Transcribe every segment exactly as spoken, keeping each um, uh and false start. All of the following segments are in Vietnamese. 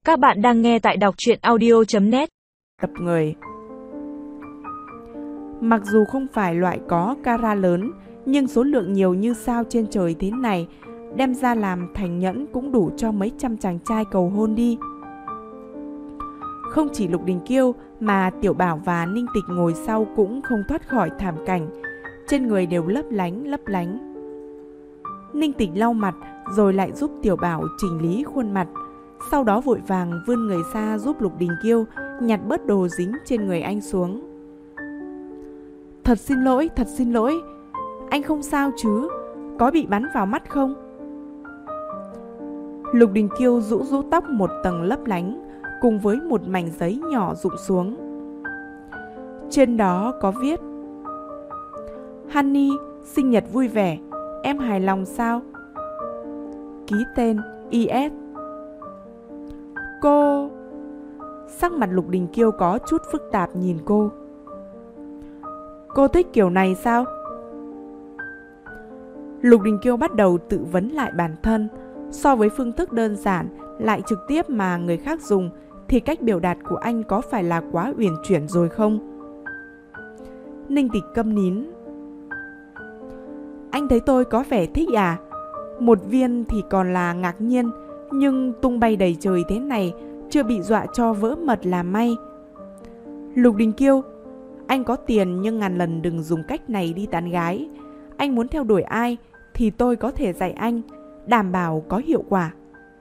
Các bạn đang nghe tại đọc truyện audio chấm net. Tập người. Mặc dù không phải loại có cara lớn, nhưng số lượng nhiều như sao trên trời thế này, đem ra làm thành nhẫn cũng đủ cho mấy trăm chàng trai cầu hôn đi. Không chỉ Lục Đình Kiêu mà Tiểu Bảo và Ninh Tịch ngồi sau cũng không thoát khỏi thảm cảnh, trên người đều lấp lánh lấp lánh. Ninh Tịch lau mặt rồi lại giúp Tiểu Bảo chỉnh lý khuôn mặt, sau đó vội vàng vươn người ra giúp Lục Đình Kiêu nhặt bớt đồ dính trên người anh xuống. Thật xin lỗi, thật xin lỗi, anh không sao chứ, có bị bắn vào mắt không? Lục Đình Kiêu rũ rũ tóc một tầng lấp lánh cùng với một mảnh giấy nhỏ rụng xuống. Trên đó có viết: Honey, sinh nhật vui vẻ, em hài lòng sao? Ký tên i ét. Cô... Sắc mặt Lục Đình Kiêu có chút phức tạp nhìn cô. Cô thích kiểu này sao? Lục Đình Kiêu bắt đầu tự vấn lại bản thân. So với phương thức đơn giản lại trực tiếp mà người khác dùng, thì cách biểu đạt của anh có phải là quá uyển chuyển rồi không? Ninh Tịch câm nín. Anh thấy tôi có vẻ thích à? Một viên thì còn là ngạc nhiên, nhưng tung bay đầy trời thế này, chưa bị dọa cho vỡ mật là may. Lục Đình Kiêu, anh có tiền nhưng ngàn lần đừng dùng cách này đi tán gái. Anh muốn theo đuổi ai thì tôi có thể dạy anh, đảm bảo có hiệu quả.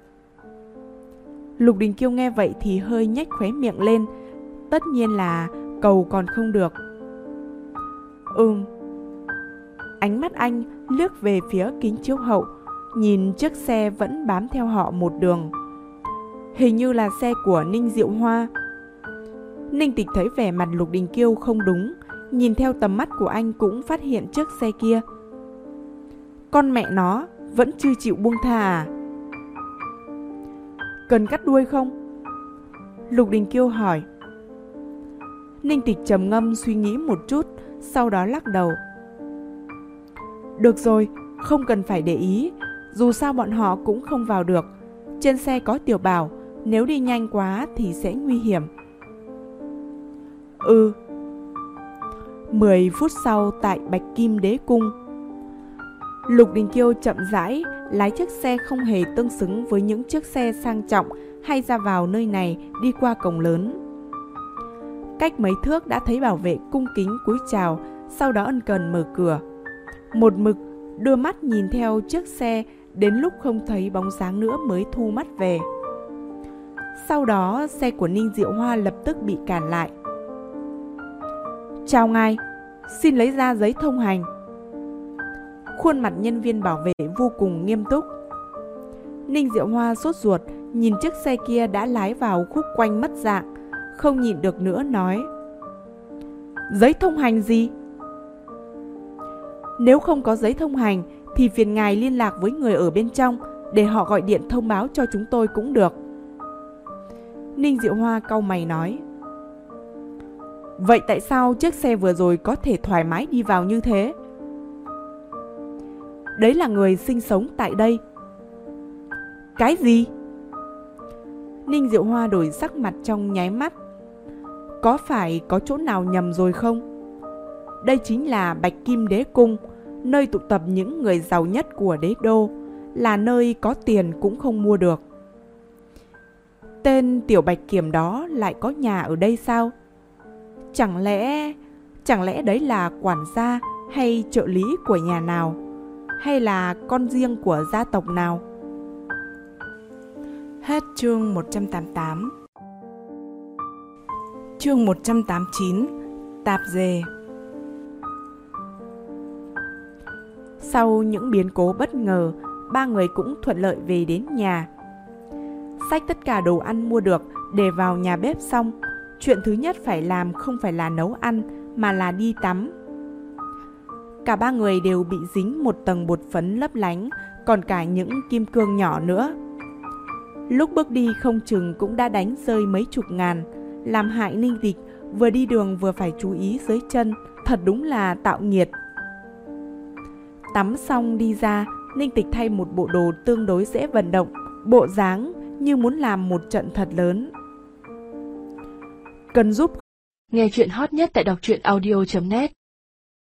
Lục Đình Kiêu nghe vậy thì hơi nhếch khóe miệng lên, tất nhiên là cầu còn không được. Ừm. Ánh mắt anh liếc về phía kính chiếu hậu, nhìn chiếc xe vẫn bám theo họ một đường. Hình như là xe của Ninh Diệu Hoa. Ninh Tịch thấy vẻ mặt Lục Đình Kiêu không đúng, nhìn theo tầm mắt của anh cũng phát hiện chiếc xe kia. Con mẹ nó, vẫn chưa chịu buông tha à? Cần cắt đuôi không? Lục Đình Kiêu hỏi. Ninh Tịch trầm ngâm suy nghĩ một chút, sau đó lắc đầu. Được rồi, không cần phải để ý, dù sao bọn họ cũng không vào được. Trên xe có Tiểu Bảo, nếu đi nhanh quá thì sẽ nguy hiểm. Ừ. Mười phút sau tại Bạch Kim Đế Cung, Lục Đình Kiêu chậm rãi lái chiếc xe không hề tương xứng với những chiếc xe sang trọng hay ra vào nơi này đi qua cổng lớn. Cách mấy thước đã thấy bảo vệ cung kính cúi chào, sau đó ân cần mở cửa. Một mực đưa mắt nhìn theo chiếc xe đến lúc không thấy bóng dáng nữa mới thu mắt về. Sau đó xe của Ninh Diệu Hoa lập tức bị cản lại. Chào ngài, xin lấy ra giấy thông hành. Khuôn mặt nhân viên bảo vệ vô cùng nghiêm túc. Ninh Diệu Hoa sốt ruột nhìn chiếc xe kia đã lái vào khúc quanh mất dạng, không nhịn được nữa nói: Giấy thông hành gì? Nếu không có giấy thông hành thì phiền ngài liên lạc với người ở bên trong, để họ gọi điện thông báo cho chúng tôi cũng được. Ninh Diệu Hoa cau mày nói. Vậy tại sao chiếc xe vừa rồi có thể thoải mái đi vào như thế? Đấy là người sinh sống tại đây. Cái gì? Ninh Diệu Hoa đổi sắc mặt trong nháy mắt. Có phải có chỗ nào nhầm rồi không? Đây chính là Bạch Kim Đế Cung, nơi tụ tập những người giàu nhất của đế đô, là nơi có tiền cũng không mua được. Tên Tiểu Bạch Kiểm đó lại có nhà ở đây sao? Chẳng lẽ... Chẳng lẽ đấy là quản gia hay trợ lý của nhà nào? Hay là con riêng của gia tộc nào? Hết chương một trăm tám mươi tám. Chương một trăm tám mươi chín. Tạp dề. Sau những biến cố bất ngờ, ba người cũng thuận lợi về đến nhà. Xách tất cả đồ ăn mua được để vào nhà bếp xong, chuyện thứ nhất phải làm không phải là nấu ăn mà là đi tắm. Cả ba người đều bị dính một tầng bột phấn lấp lánh, còn cả những kim cương nhỏ nữa. Lúc bước đi không chừng cũng đã đánh rơi mấy chục ngàn, làm hại Ninh Tịch vừa đi đường vừa phải chú ý dưới chân, thật đúng là tạo nghiệt. Tắm xong đi ra, Ninh Tịch thay một bộ đồ tương đối dễ vận động, bộ dáng như muốn làm một trận thật lớn. Cần giúp. Nghe chuyện hot nhất tại đọc truyện audio chấm net.